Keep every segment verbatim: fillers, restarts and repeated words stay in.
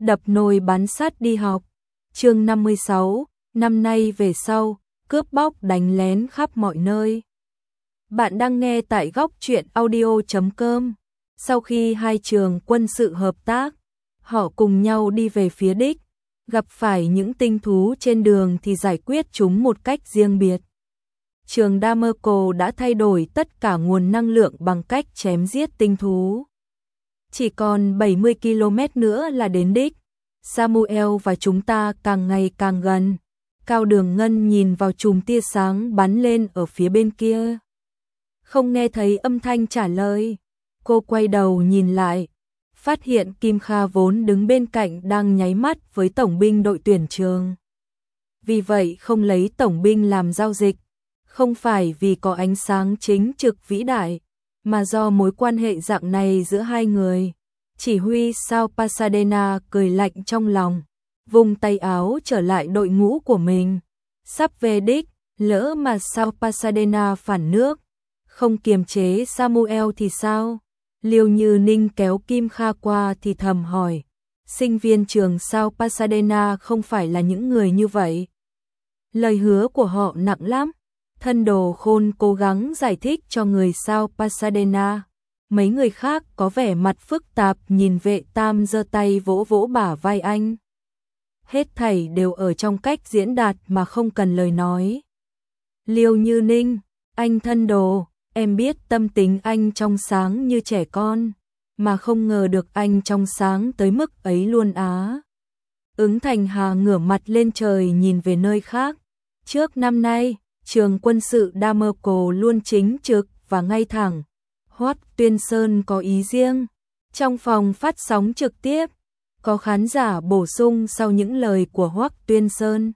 đập nồi bán sắt đi học. Chương năm mươi sáu, năm nay về sau, cướp bóc đánh lén khắp mọi nơi. Bạn đang nghe tại góc truyện audio chấm com. Sau khi hai trường quân sự hợp tác, họ cùng nhau đi về phía đích, gặp phải những tinh thú trên đường thì giải quyết chúng một cách riêng biệt. Trường Damerco đã thay đổi tất cả nguồn năng lượng bằng cách chém giết tinh thú. Chỉ còn bảy mươi ki lô mét nữa là đến đích. Samuel và chúng ta càng ngày càng gần. Cao Đường Ngân nhìn vào chùm tia sáng bắn lên ở phía bên kia. Không nghe thấy âm thanh trả lời. Cô quay đầu nhìn lại, phát hiện Kim Kha vốn đứng bên cạnh đang nháy mắt với tổng binh đội tuyển trường. Vì vậy không lấy tổng binh làm giao dịch, không phải vì có ánh sáng chính trực vĩ đại, mà do mối quan hệ dạng này giữa hai người. Chỉ huy sao Pasadena cười lạnh trong lòng, vùng tay áo trở lại đội ngũ của mình. Sắp về đích, lỡ mà sao Pasadena phản nước, không kiềm chế Samuel thì sao? Liêu Như Ninh kéo Kim Kha qua thì thầm hỏi, sinh viên trường sao Pasadena không phải là những người như vậy. Lời hứa của họ nặng lắm. Thân Đồ Khôn cố gắng giải thích cho người sao Pasadena. Mấy người khác có vẻ mặt phức tạp nhìn Vệ Tam giơ tay vỗ vỗ bả vai anh. Hết thảy đều ở trong cách diễn đạt mà không cần lời nói. Liêu Như Ninh, anh Thân Đồ, em biết tâm tính anh trong sáng như trẻ con, mà không ngờ được anh trong sáng tới mức ấy luôn á. Ứng Thành Hà ngửa mặt lên trời nhìn về nơi khác. Trước năm nay, trường quân sự Damerco luôn chính trực và ngay thẳng. Hoắc Tuyên Sơn có ý riêng. Trong phòng phát sóng trực tiếp, có khán giả bổ sung sau những lời của Hoắc Tuyên Sơn.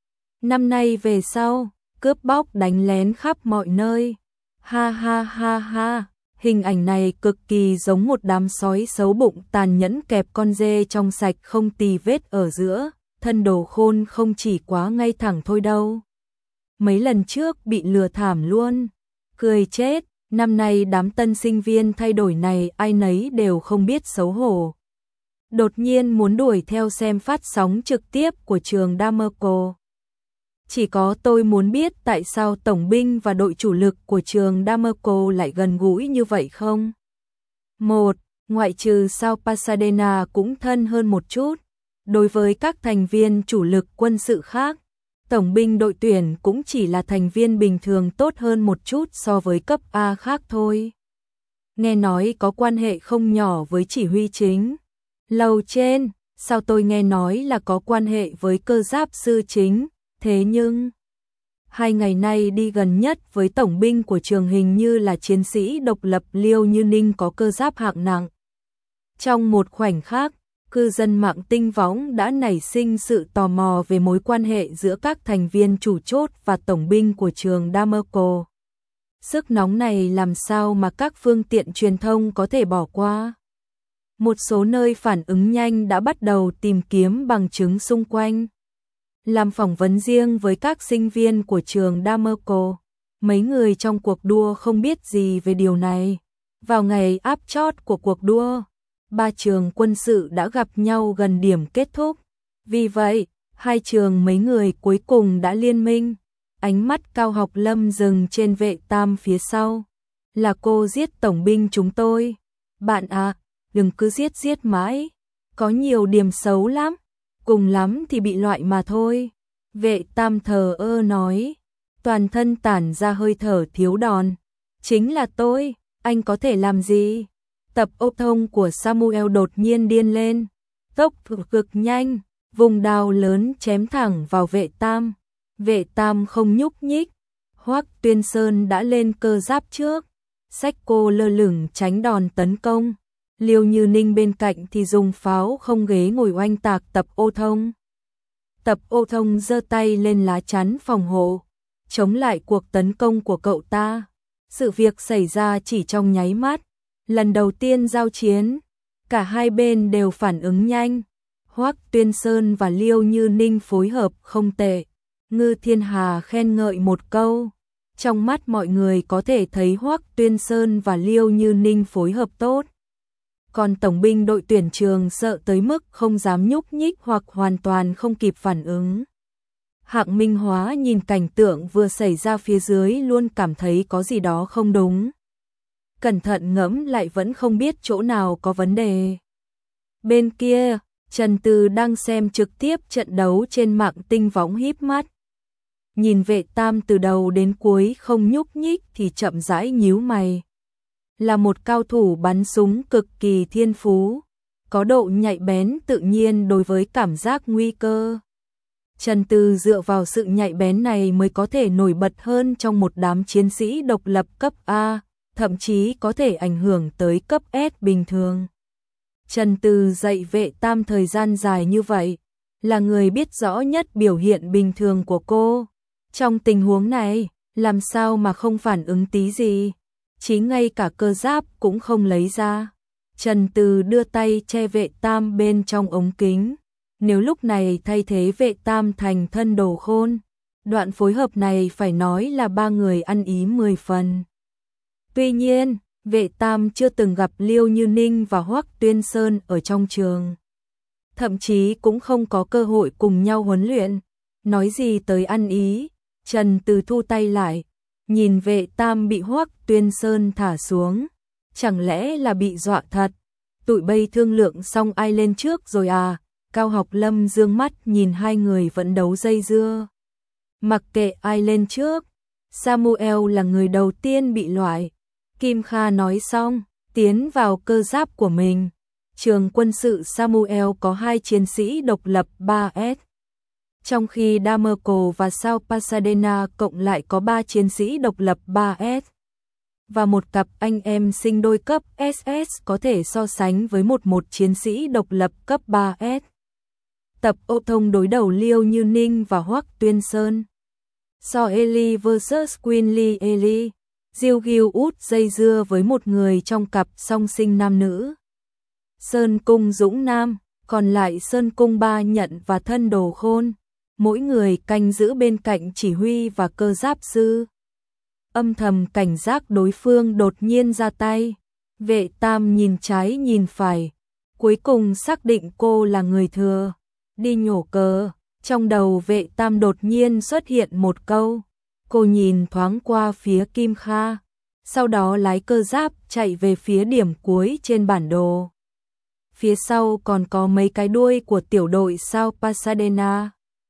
Năm nay về sau, cướp bóc đánh lén khắp mọi nơi. Ha ha ha ha, hình ảnh này cực kỳ giống một đám sói xấu bụng tàn nhẫn kẹp con dê trong sạch không tì vết ở giữa. Thân Đồ Khôn không chỉ quá ngay thẳng thôi đâu. Mấy lần trước bị lừa thảm luôn. Cười chết, năm nay đám tân sinh viên thay đổi này ai nấy đều không biết xấu hổ. Đột nhiên muốn đuổi theo xem phát sóng trực tiếp của trường Damerco. Chỉ có tôi muốn biết tại sao tổng binh và đội chủ lực của trường Damerco lại gần gũi như vậy không? Một, ngoại trừ sao Pasadena cũng thân hơn một chút. Đối với các thành viên chủ lực quân sự khác, tổng binh đội tuyển cũng chỉ là thành viên bình thường tốt hơn một chút so với cấp A khác thôi. Nghe nói có quan hệ không nhỏ với chỉ huy chính. Lầu trên, sao tôi nghe nói là có quan hệ với cơ giáp sư chính, thế nhưng hai ngày nay đi gần nhất với tổng binh của trường hình như là chiến sĩ độc lập Liêu Như Ninh có cơ giáp hạng nặng. Trong một khoảnh khắc, cư dân mạng tinh võng đã nảy sinh sự tò mò về mối quan hệ giữa các thành viên chủ chốt và tổng binh của trường Damerco. Sức nóng này làm sao mà các phương tiện truyền thông có thể bỏ qua? Một số nơi phản ứng nhanh đã bắt đầu tìm kiếm bằng chứng xung quanh. Làm phỏng vấn riêng với các sinh viên của trường Damerco, mấy người trong cuộc đua không biết gì về điều này. Vào ngày áp chót của cuộc đua, ba trường quân sự đã gặp nhau gần điểm kết thúc. Vì vậy, hai trường mấy người cuối cùng đã liên minh. Ánh mắt Cao Học Lâm dừng trên Vệ Tam phía sau. Là cô giết tổng binh chúng tôi. Bạn à, đừng cứ giết giết mãi. Có nhiều điểm xấu lắm. Cùng lắm thì bị loại mà thôi. Vệ Tam thờ ơ nói. Toàn thân tản ra hơi thở thiếu đòn. Chính là tôi, anh có thể làm gì? Tập ô thông của Samuel đột nhiên điên lên. Tốc cực nhanh, vùng đao lớn chém thẳng vào Vệ Tam. Vệ Tam không nhúc nhích. Hoắc Tuyên Sơn đã lên cơ giáp trước. Xách cô lơ lửng tránh đòn tấn công. Liêu Như Ninh bên cạnh thì dùng pháo không ghế ngồi oanh tạc Tập ô thông. Tập ô thông giơ tay lên lá chắn phòng hộ, chống lại cuộc tấn công của cậu ta. Sự việc xảy ra chỉ trong nháy mắt. Lần đầu tiên giao chiến, cả hai bên đều phản ứng nhanh. Hoắc Tuyên Sơn và Liêu Như Ninh phối hợp không tệ. Ngư Thiên Hà khen ngợi một câu. Trong mắt mọi người có thể thấy Hoắc Tuyên Sơn và Liêu Như Ninh phối hợp tốt. còn tổng binh đội tuyển Trường sợ tới mức không dám nhúc nhích hoặc hoàn toàn không kịp phản ứng. Hạng Minh Hóa nhìn cảnh tượng vừa xảy ra phía dưới luôn cảm thấy có gì đó không đúng. Cẩn thận ngẫm lại vẫn không biết chỗ nào có vấn đề. Bên kia, Trần Từ đang xem trực tiếp trận đấu trên mạng tinh võng híp mắt. Nhìn Vệ Tam từ đầu đến cuối không nhúc nhích thì chậm rãi nhíu mày. Là một cao thủ bắn súng cực kỳ thiên phú, có độ nhạy bén tự nhiên đối với cảm giác nguy cơ. Trần Từ dựa vào sự nhạy bén này mới có thể nổi bật hơn trong một đám chiến sĩ độc lập cấp A, thậm chí có thể ảnh hưởng tới cấp S bình thường. Trần Từ dạy Vệ Tam thời gian dài như vậy, là người biết rõ nhất biểu hiện bình thường của cô. Trong tình huống này, làm sao mà không phản ứng tí gì, chí ngay cả cơ giáp cũng không lấy ra. Trần Từ đưa tay che Vệ Tam bên trong ống kính. Nếu lúc này thay thế Vệ Tam thành thân đồ khôn, đoạn phối hợp này phải nói là ba người ăn ý mười phần. Tuy nhiên, Vệ Tam chưa từng gặp Liêu Như Ninh và Hoắc Tuyên Sơn ở trong trường. Thậm chí cũng không có cơ hội cùng nhau huấn luyện. Nói gì tới ăn ý, Trần Từ thu tay lại, nhìn Vệ Tam bị Hoắc Tuyên Sơn thả xuống. Chẳng lẽ là bị dọa thật? Tụi bay thương lượng xong ai lên trước rồi à? Cao Học Lâm dương mắt nhìn hai người vẫn đấu dây dưa. Mặc kệ ai lên trước, Samuel là người đầu tiên bị loại. Kim Kha nói xong, tiến vào cơ giáp của mình. Trường quân sự Samuel có hai chiến sĩ độc lập ba S. Trong khi Damerco và Sao Pasadena cộng lại có ba chiến sĩ độc lập ba S. Và một cặp anh em sinh đôi cấp ét ét có thể so sánh với một một chiến sĩ độc lập cấp ba S. Tập ô thông đối đầu Liêu Như Ninh và Hoắc Tuyên Sơn. So Ellie versus Quinley Ellie, Diêu Gil út dây dưa với một người trong cặp song sinh nam nữ. Sơn Cung Dũng Nam, còn lại Sơn Cung Ba Nhận và Thân Đồ Khôn, mỗi người canh giữ bên cạnh chỉ huy và cơ giáp sư. Âm thầm cảnh giác đối phương đột nhiên ra tay. Vệ Tam nhìn trái nhìn phải, cuối cùng xác định cô là người thừa. Đi nhổ cờ, trong đầu Vệ Tam đột nhiên xuất hiện một câu. Cô nhìn thoáng qua phía Kim Kha, sau đó lái cơ giáp chạy về phía điểm cuối trên bản đồ. Phía sau còn có mấy cái đuôi của tiểu đội Sao Pasadena.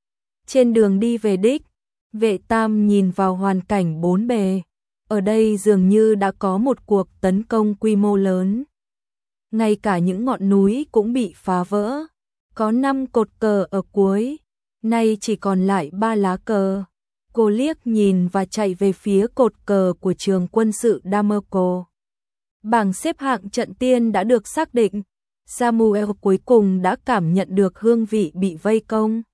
Trên đường đi về đích, Vệ Tam nhìn vào hoàn cảnh bốn bề. Ở đây dường như đã có một cuộc tấn công quy mô lớn. Ngay cả những ngọn núi cũng bị phá vỡ. Có năm cột cờ ở cuối, nay chỉ còn lại ba lá cờ. Cô liếc nhìn và chạy về phía cột cờ của trường quân sự Damerco. Bảng xếp hạng trận tiên đã được xác định. Samuel cuối cùng đã cảm nhận được hương vị bị vây công.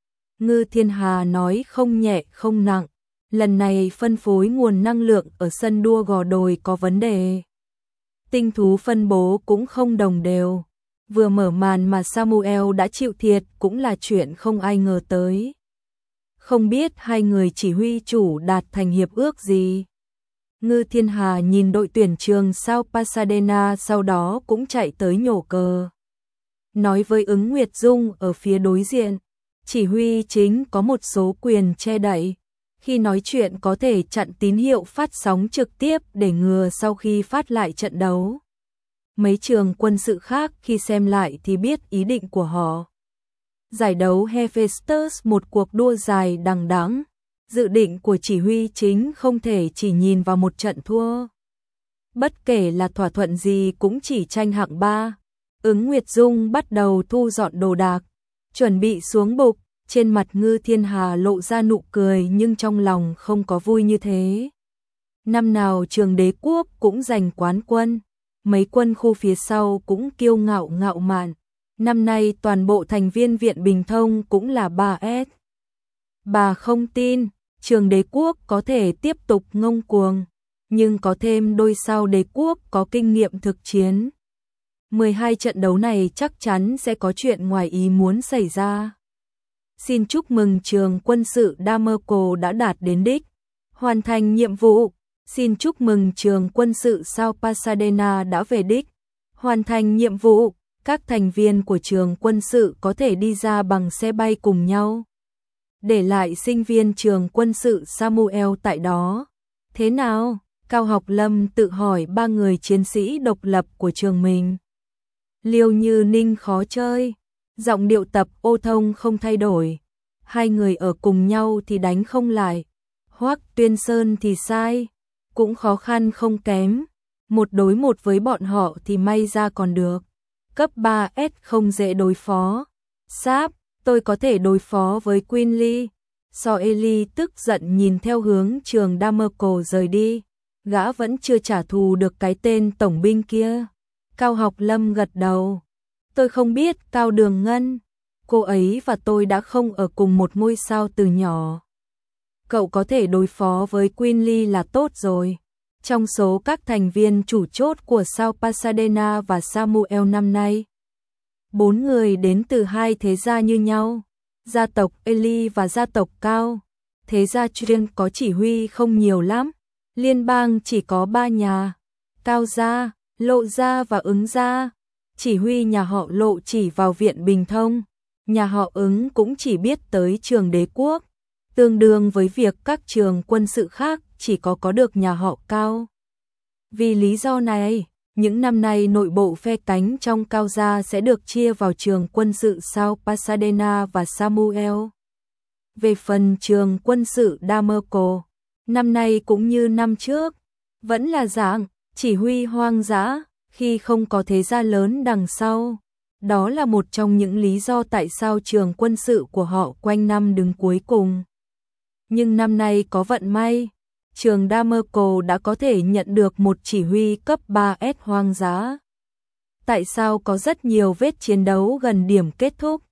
Ngư Thiên Hà nói không nhẹ không nặng. Lần này phân phối nguồn năng lượng ở sân đua gò đồi có vấn đề. Tinh thú phân bố cũng không đồng đều. Vừa mở màn mà Samuel đã chịu thiệt cũng là chuyện không ai ngờ tới. Không biết hai người chỉ huy chủ đạt thành hiệp ước gì. Ngư Thiên Hà nhìn đội tuyển trường Sao Pasadena sau đó cũng chạy tới nhổ cờ. Nói với Ứng Nguyệt Dung ở phía đối diện, chỉ huy chính có một số quyền che đậy. Khi nói chuyện có thể chặn tín hiệu phát sóng trực tiếp để ngừa sau khi phát lại trận đấu. Mấy trường quân sự khác khi xem lại thì biết ý định của họ. Giải đấu Hephaestus một cuộc đua dài đằng đẵng. Dự định của chỉ huy chính không thể chỉ nhìn vào một trận thua. Bất kể là thỏa thuận gì cũng chỉ tranh hạng ba. Ứng Nguyệt Dung bắt đầu thu dọn đồ đạc, chuẩn bị xuống bục. Trên mặt Ngư Thiên Hà lộ ra nụ cười nhưng trong lòng không có vui như thế. Năm nào trường Đế Quốc cũng giành quán quân, mấy quân khu phía sau cũng kiêu ngạo ngạo mạn. Năm nay toàn bộ thành viên Viện Bình Thông cũng là ba S. Bà không tin, trường Đế Quốc có thể tiếp tục ngông cuồng, nhưng có thêm đôi sao Đế Quốc có kinh nghiệm thực chiến. mười hai trận đấu này chắc chắn sẽ có chuyện ngoài ý muốn xảy ra. Xin chúc mừng trường quân sự Damerco đã đạt đến đích, hoàn thành nhiệm vụ. Xin chúc mừng trường quân sự Sao Pasadena đã về đích, Hoàn thành nhiệm vụ, các thành viên của trường quân sự có thể đi ra bằng xe bay cùng nhau. Để lại sinh viên trường quân sự Samuel tại đó. Thế nào? Cao Học Lâm tự hỏi ba người chiến sĩ độc lập của trường mình. Liêu Như Ninh khó chơi, giọng điệu Tập Ô Thông không thay đổi. Hai người ở cùng nhau thì đánh không lại. Hoắc Tuyên Sơn thì sai, cũng khó khăn không kém. Một đối một với bọn họ thì may ra còn được. Cấp ba S không dễ đối phó. Sáp, tôi có thể đối phó với Quinley. So Eli tức giận nhìn theo hướng trường Damerco rời đi. Gã vẫn chưa trả thù được cái tên tổng binh kia. Cao Học Lâm gật đầu. Tôi không biết Cao Đường Ngân. Cô ấy và tôi đã không ở cùng một ngôi sao từ nhỏ. Cậu có thể đối phó với Quinley là tốt rồi. Trong số các thành viên chủ chốt của sao Pasadena và Samuel năm nay, bốn người đến từ hai thế gia như nhau, gia tộc Eli và gia tộc Cao. Thế gia chuyên có chỉ huy không nhiều lắm, liên bang chỉ có ba nhà, Cao gia, Lộ gia và Ứng gia. Chỉ huy nhà họ Lộ chỉ vào viện Bình Thông, nhà họ Ứng cũng chỉ biết tới trường Đế Quốc, tương đương với việc các trường quân sự khác chỉ có có được nhà họ Cao. Vì lý do này, những năm nay nội bộ phe cánh trong Cao gia sẽ được chia vào trường quân sự South Pasadena và Samuel. Về phần trường quân sự Damerco, năm nay cũng như năm trước, vẫn là dạng chỉ huy hoang dã khi không có thế gia lớn đằng sau. Đó là một trong những lý do tại sao trường quân sự của họ quanh năm đứng cuối cùng. Nhưng năm nay có vận may, trường Damerco đã có thể nhận được một chỉ huy cấp ba S hoang dã. Tại sao có rất nhiều vết chiến đấu gần điểm kết thúc?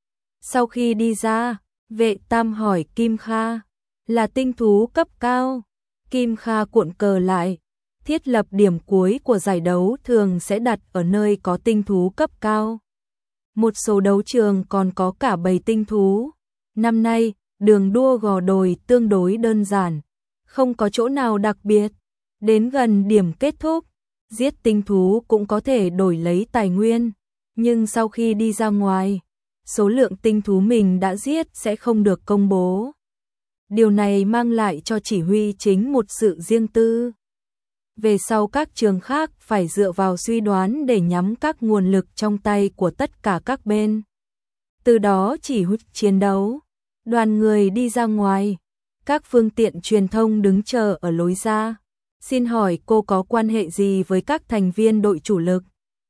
Sau khi đi ra, Vệ Tam hỏi Kim Kha, là tinh thú cấp cao. Kim Kha cuộn cờ lại, thiết lập điểm cuối của giải đấu thường sẽ đặt ở nơi có tinh thú cấp cao. Một số đấu trường còn có cả bầy tinh thú. Năm nay, đường đua gò đồi tương đối đơn giản, không có chỗ nào đặc biệt. Đến gần điểm kết thúc, giết tinh thú cũng có thể đổi lấy tài nguyên, nhưng sau khi đi ra ngoài, số lượng tinh thú mình đã giết sẽ không được công bố. Điều này mang lại cho chỉ huy chính một sự riêng tư. Về sau các trường khác phải dựa vào suy đoán để nhắm các nguồn lực trong tay của tất cả các bên. Từ đó chỉ huy chiến đấu. Đoàn người đi ra ngoài, các phương tiện truyền thông đứng chờ ở lối ra. Xin hỏi cô có quan hệ gì với các thành viên đội chủ lực?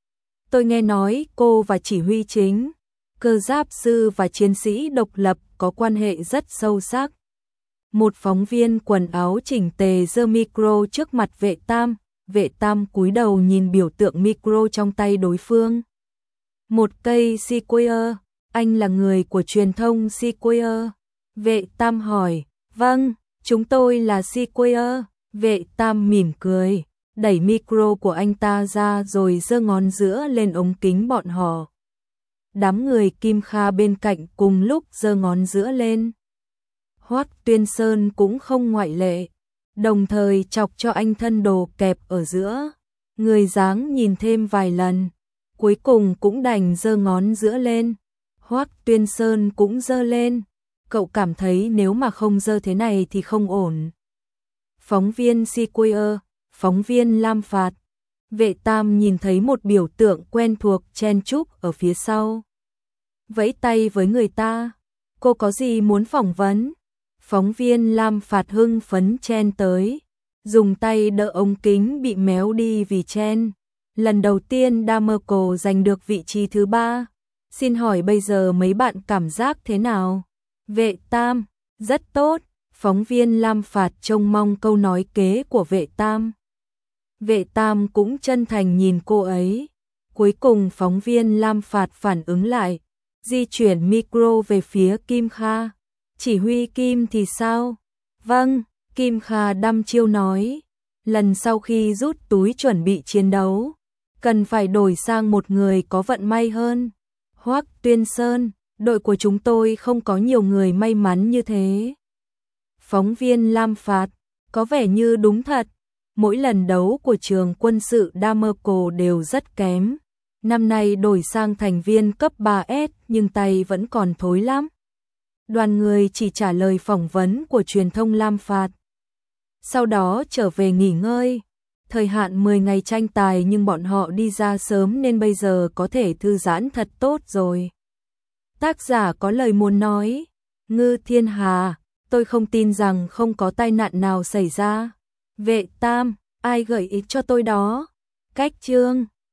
Tôi nghe nói cô và chỉ huy chính, cơ giáp sư và chiến sĩ độc lập có quan hệ rất sâu sắc. Một phóng viên quần áo chỉnh tề giơ micro trước mặt Vệ Tam. Vệ Tam cúi đầu nhìn biểu tượng micro trong tay đối phương. Một cây Sequoia, anh là người của truyền thông Sequoia. Vệ Tam hỏi, vâng, chúng tôi là Sequoia. Vệ Tam mỉm cười, đẩy micro của anh ta ra rồi giơ ngón giữa lên ống kính bọn họ. Đám người Kim Kha bên cạnh cùng lúc giơ ngón giữa lên. Hoắc Tuyên Sơn cũng không ngoại lệ, đồng thời chọc cho anh thân đồ kẹp ở giữa. Người dáng nhìn thêm vài lần, cuối cùng cũng đành giơ ngón giữa lên. Hoắc Tuyên Sơn cũng giơ lên. Cậu cảm thấy nếu mà không giơ thế này thì không ổn. Phóng viên Sequoia, phóng viên Lam Phạt. Vệ Tam nhìn thấy một biểu tượng quen thuộc chen chúc ở phía sau. Vẫy tay với người ta. Cô có gì muốn phỏng vấn? Phóng viên Lam Phạt hưng phấn chen tới, dùng tay đỡ ống kính bị méo đi vì chen. Lần đầu tiên Damerco giành được vị trí thứ ba. Xin hỏi bây giờ mấy bạn cảm giác thế nào? Vệ Tam, rất tốt. Phóng viên Lam Phạt trông mong câu nói kế của Vệ Tam. Vệ Tam cũng chân thành nhìn cô ấy. Cuối cùng phóng viên Lam Phạt phản ứng lại, di chuyển micro về phía Kim Kha. Chỉ huy Kim thì sao? Vâng, Kim Kha đăm chiêu nói. Lần sau khi rút túi chuẩn bị chiến đấu, cần phải đổi sang một người có vận may hơn. Hoắc Tuyên Sơn, đội của chúng tôi không có nhiều người may mắn như thế. Phóng viên Lam Phạt, có vẻ như đúng thật. mỗi lần đấu của trường quân sự Damerco đều rất kém. Năm nay đổi sang thành viên cấp ba S nhưng tay vẫn còn thối lắm. Đoàn người chỉ trả lời phỏng vấn của truyền thông Lam Phạt. Sau đó trở về nghỉ ngơi. Thời hạn mười ngày tranh tài nhưng bọn họ đi ra sớm nên bây giờ có thể thư giãn thật tốt rồi. Tác giả có lời muốn nói. Ngư Thiên Hà, tôi không tin rằng không có tai nạn nào xảy ra. Vệ Tam, ai gợi ý cho tôi đó? Cách chương